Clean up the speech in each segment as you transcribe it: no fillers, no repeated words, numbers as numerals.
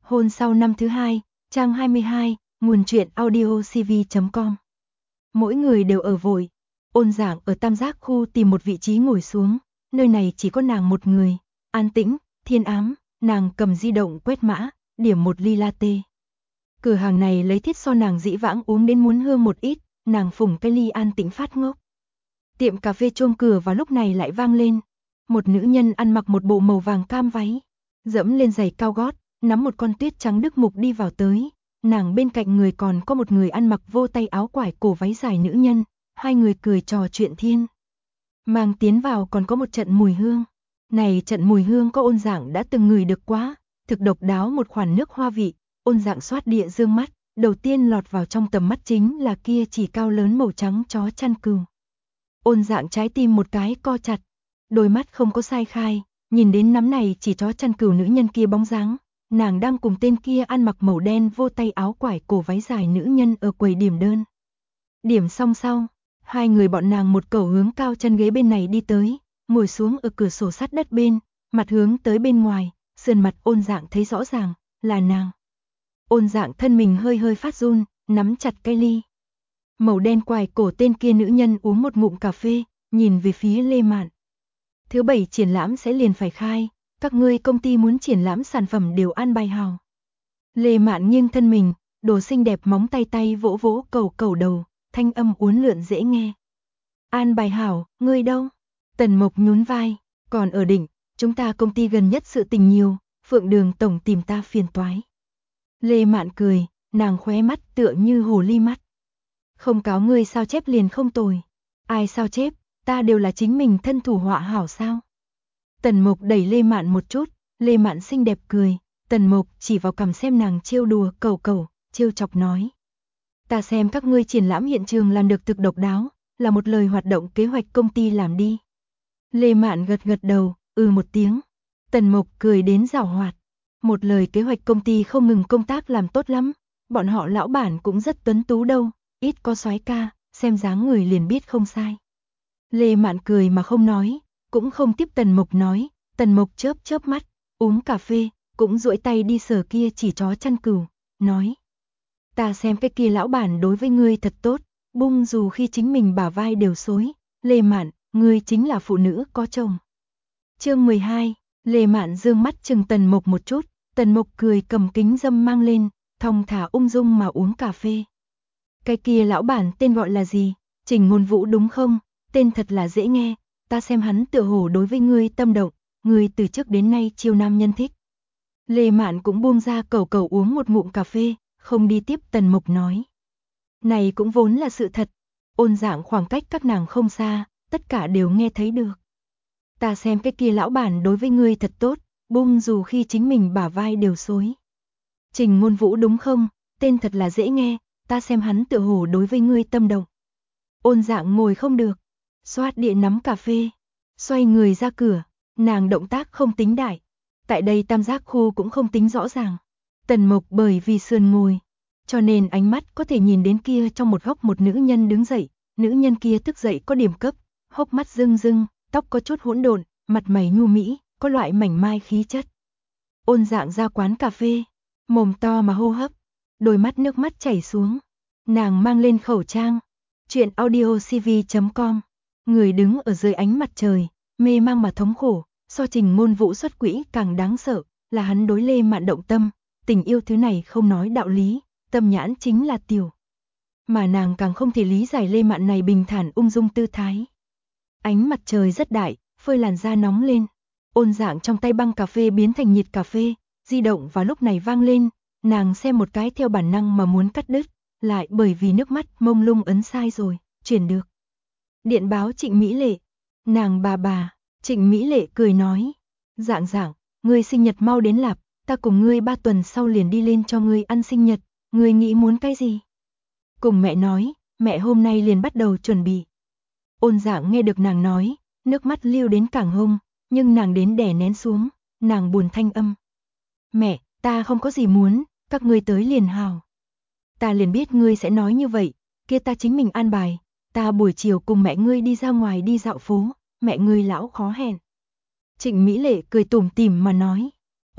Hôn sau năm thứ hai, trang 22, nguồn truyện audiocv.com. Mỗi người đều ở vội. Ôn Dạng ở Tam Giác khu tìm một vị trí ngồi xuống, nơi này chỉ có nàng một người, an tĩnh, thiên ám, nàng cầm di động quét mã, điểm một ly latte. Cửa hàng này lấy thiết so nàng dĩ vãng uống đến muốn hương một ít, nàng phủng cái ly an tĩnh phát ngốc. Tiệm cà phê chuông cửa vào lúc này lại vang lên. Một nữ nhân ăn mặc một bộ màu vàng cam váy, dẫm lên giày cao gót, nắm một con tuyết trắng đức mục đi vào tới. Nàng bên cạnh người còn có một người ăn mặc vô tay áo quải cổ váy dài nữ nhân, hai người cười trò chuyện thiên. Mang tiến vào còn có một trận mùi hương. Này trận mùi hương có Ôn Dạng đã từng ngửi được quá, thực độc đáo một khoản nước hoa vị. Ôn Dạng xoát địa dương mắt, đầu tiên lọt vào trong tầm mắt chính là kia chỉ cao lớn màu trắng chó chăn cừu. Ôn Dạng trái tim một cái co chặt, đôi mắt không có sai khai, nhìn đến nắm này chỉ chó chăn cừu nữ nhân kia bóng dáng, nàng đang cùng tên kia ăn mặc màu đen vô tay áo quải cổ váy dài nữ nhân ở quầy điểm đơn. Điểm xong sau, hai người bọn nàng một cẩu hướng cao chân ghế bên này đi tới, ngồi xuống ở cửa sổ sắt đất bên, mặt hướng tới bên ngoài, sườn mặt Ôn Dạng thấy rõ ràng, là nàng. Ôn Dạng thân mình hơi hơi phát run, nắm chặt cây ly. Màu đen quải cổ tên kia nữ nhân uống một ngụm cà phê, nhìn về phía Lê Mạn. Thứ bảy triển lãm sẽ liền phải khai, các ngươi công ty muốn triển lãm sản phẩm đều an bài hào. Lê Mạn nghiêng thân mình, đồ xinh đẹp móng tay tay vỗ vỗ cẩu đầu, thanh âm uốn lượn dễ nghe. An bài hảo, ngươi đâu? Tần Mộc nhún vai, còn ở đỉnh, chúng ta công ty gần nhất sự tình nhiều, Phượng Đường tổng tìm ta phiền toái. Lê Mạn cười, nàng khóe mắt tựa như hồ ly mắt. Không cáo ngươi sao chép liền không tồi. Ai sao chép, ta đều là chính mình thân thủ họa hảo sao? Tần Mộc đẩy Lê Mạn một chút, Lê Mạn xinh đẹp cười, Tần Mộc chỉ vào cằm xem nàng trêu đùa cẩu, trêu chọc nói. Ta xem các ngươi triển lãm hiện trường làm được thực độc đáo, là một lời hoạt động kế hoạch công ty làm đi. Lê Mạn gật đầu, một tiếng. Tần Mộc cười đến giảo hoạt. Một lời kế hoạch công ty không ngừng công tác làm tốt lắm, bọn họ lão bản cũng rất tuấn tú đâu, ít có soái ca, xem dáng người liền biết không sai. Lê Mạn cười mà không nói, cũng không tiếp Tần Mộc nói, Tần Mộc chớp mắt, uống cà phê, cũng duỗi tay đi sờ kia chỉ chó chăn cừu, nói. Ta xem cái kia lão bản đối với ngươi thật tốt, bung dù khi chính mình bả vai đều xối, Lê Mạn, ngươi chính là phụ nữ có chồng. Chương 12, Lê Mạn dương mắt chừng Tần Mộc một chút, Tần Mộc cười cầm kính dâm mang lên, thong thả ung dung mà uống cà phê. Cái kia lão bản tên gọi là gì? Trình Ngôn Vũ đúng không? Tên thật là dễ nghe, ta xem hắn tựa hồ đối với ngươi tâm động, ngươi từ trước đến nay chiêu nam nhân thích. Lê Mạn cũng buông ra cẩu uống một ngụm cà phê, không đi tiếp Tần Mộc nói. Này cũng vốn là sự thật, Ôn Dạng khoảng cách các nàng không xa, tất cả đều nghe thấy được. Ta xem cái kia lão bản đối với ngươi thật tốt, bung dù khi chính mình bả vai đều xối. Trình Ngôn Vũ đúng không? Tên thật là dễ nghe, ta xem hắn tựa hồ đối với ngươi tâm động. Ôn Dạng ngồi không được, xoát địa nắm cà phê, xoay người ra cửa, nàng động tác không tính đại. Tại đây Tam Giác khu cũng không tính rõ ràng. Tần Mộc bởi vì sườn ngồi, cho nên ánh mắt có thể nhìn đến kia trong một góc một nữ nhân đứng dậy, nữ nhân kia thức dậy có điểm cấp, hốc mắt rưng, tóc có chút hỗn độn, mặt mày nhu mỹ, có loại mảnh mai khí chất. Ôn Dạng ra quán cà phê, mồm to mà hô hấp, đôi mắt nước mắt chảy xuống. Nàng mang lên khẩu trang. Chuyện audiocv.com. Người đứng ở dưới ánh mặt trời, mê mang mà thống khổ, so Trình Ngôn Vũ xuất quỹ càng đáng sợ, là hắn đối Lê Mạn động tâm, tình yêu thứ này không nói đạo lý, tâm nhãn chính là tiểu. Mà nàng càng không thể lý giải Lê Mạn này bình thản ung dung tư thái. Ánh mặt trời rất đại, phơi làn da nóng lên. Ôn Dạng trong tay băng cà phê biến thành nhiệt cà phê, di động vào lúc này vang lên, nàng xem một cái theo bản năng mà muốn cắt đứt, lại bởi vì nước mắt mông lung ấn sai rồi, chuyển được. Điện báo Trịnh Mỹ Lệ. Nàng bà, Trịnh Mỹ Lệ cười nói. Dạng, ngươi sinh nhật mau đến lạp, ta cùng ngươi 3 tuần sau liền đi lên cho ngươi ăn sinh nhật, ngươi nghĩ muốn cái gì? Cùng mẹ nói, mẹ hôm nay liền bắt đầu chuẩn bị. Ôn Dạng nghe được nàng nói, nước mắt lưu đến cảng hông, nhưng nàng đến đè nén xuống, nàng buồn thanh âm. Mẹ, ta không có gì muốn, các ngươi tới liền hào. Ta liền biết ngươi sẽ nói như vậy, kia ta chính mình an bài, ta buổi chiều cùng mẹ ngươi đi ra ngoài đi dạo phố, mẹ ngươi lão khó hẹn. Trịnh Mỹ Lệ cười tủm tỉm mà nói.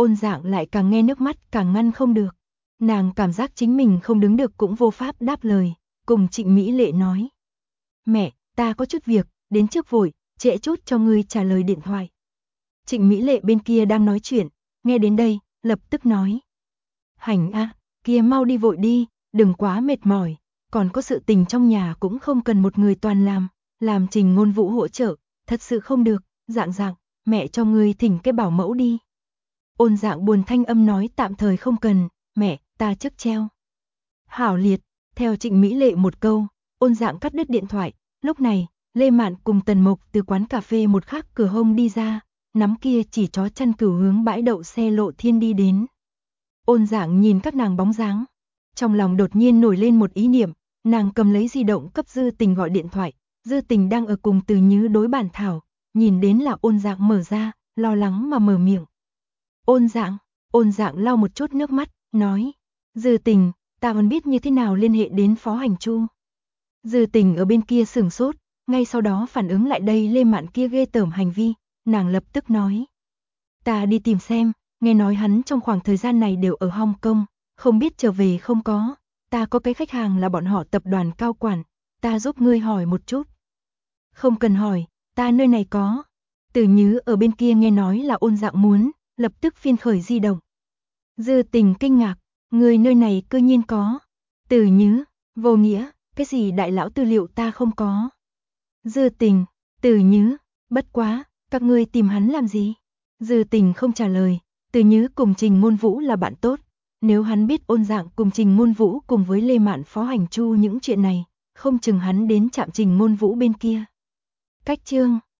Ôn Dạng lại càng nghe nước mắt càng ngăn không được. Nàng cảm giác chính mình không đứng được cũng vô pháp đáp lời, cùng Trịnh Mỹ Lệ nói. Mẹ, ta có chút việc, đến trước vội, trễ chút cho ngươi trả lời điện thoại. Trịnh Mỹ Lệ bên kia đang nói chuyện, nghe đến đây, lập tức nói. Hành a, kia mau đi vội đi, đừng quá mệt mỏi, còn có sự tình trong nhà cũng không cần một người toàn làm Trình Ngôn Vũ hỗ trợ, thật sự không được, Dạng Dạng, mẹ cho ngươi thỉnh cái bảo mẫu đi. Ôn Dạng buồn thanh âm nói tạm thời không cần, mẹ, ta trước treo. Hảo liệt, theo Trịnh Mỹ Lệ một câu, Ôn Dạng cắt đứt điện thoại, lúc này, Lê Mạn cùng Tần Mộc từ quán cà phê một khắc cửa hông đi ra, nắm kia chỉ chó chăn cừu hướng bãi đậu xe Lộ Thiên đi đến. Ôn Dạng nhìn các nàng bóng dáng, trong lòng đột nhiên nổi lên một ý niệm, nàng cầm lấy di động cấp Dư Tình gọi điện thoại, Dư Tình đang ở cùng Từ Nhứ đối bản thảo, nhìn đến là Ôn Dạng mở ra, lo lắng mà mở miệng. Ôn Dạng lau một chút nước mắt, nói, Dư Tình, ta còn biết như thế nào liên hệ đến Phó Hành Chu. Dư Tình ở bên kia sửng sốt, ngay sau đó phản ứng lại đây Lê Mạn kia ghê tởm hành vi, nàng lập tức nói. Ta đi tìm xem, nghe nói hắn trong khoảng thời gian này đều ở Hong Kong, không biết trở về không có, ta có cái khách hàng là bọn họ tập đoàn cao quản, ta giúp ngươi hỏi một chút. Không cần hỏi, ta nơi này có. Từ Nhứ ở bên kia nghe nói là Ôn Dạng muốn, lập tức phiên khởi di động. Dư Tình kinh ngạc, người nơi này cư nhiên có. Từ Nhứ, vô nghĩa, cái gì đại lão tư liệu ta không có. Dư Tình, Từ Nhứ, bất quá, các ngươi tìm hắn làm gì? Dư Tình không trả lời, Từ Nhứ cùng Trình Ngôn Vũ là bạn tốt, nếu hắn biết Ôn Dạng cùng Trình Ngôn Vũ cùng với Lê Mạn Phó Hành Chu những chuyện này, không chừng hắn đến chạm Trình Ngôn Vũ bên kia. Cách chương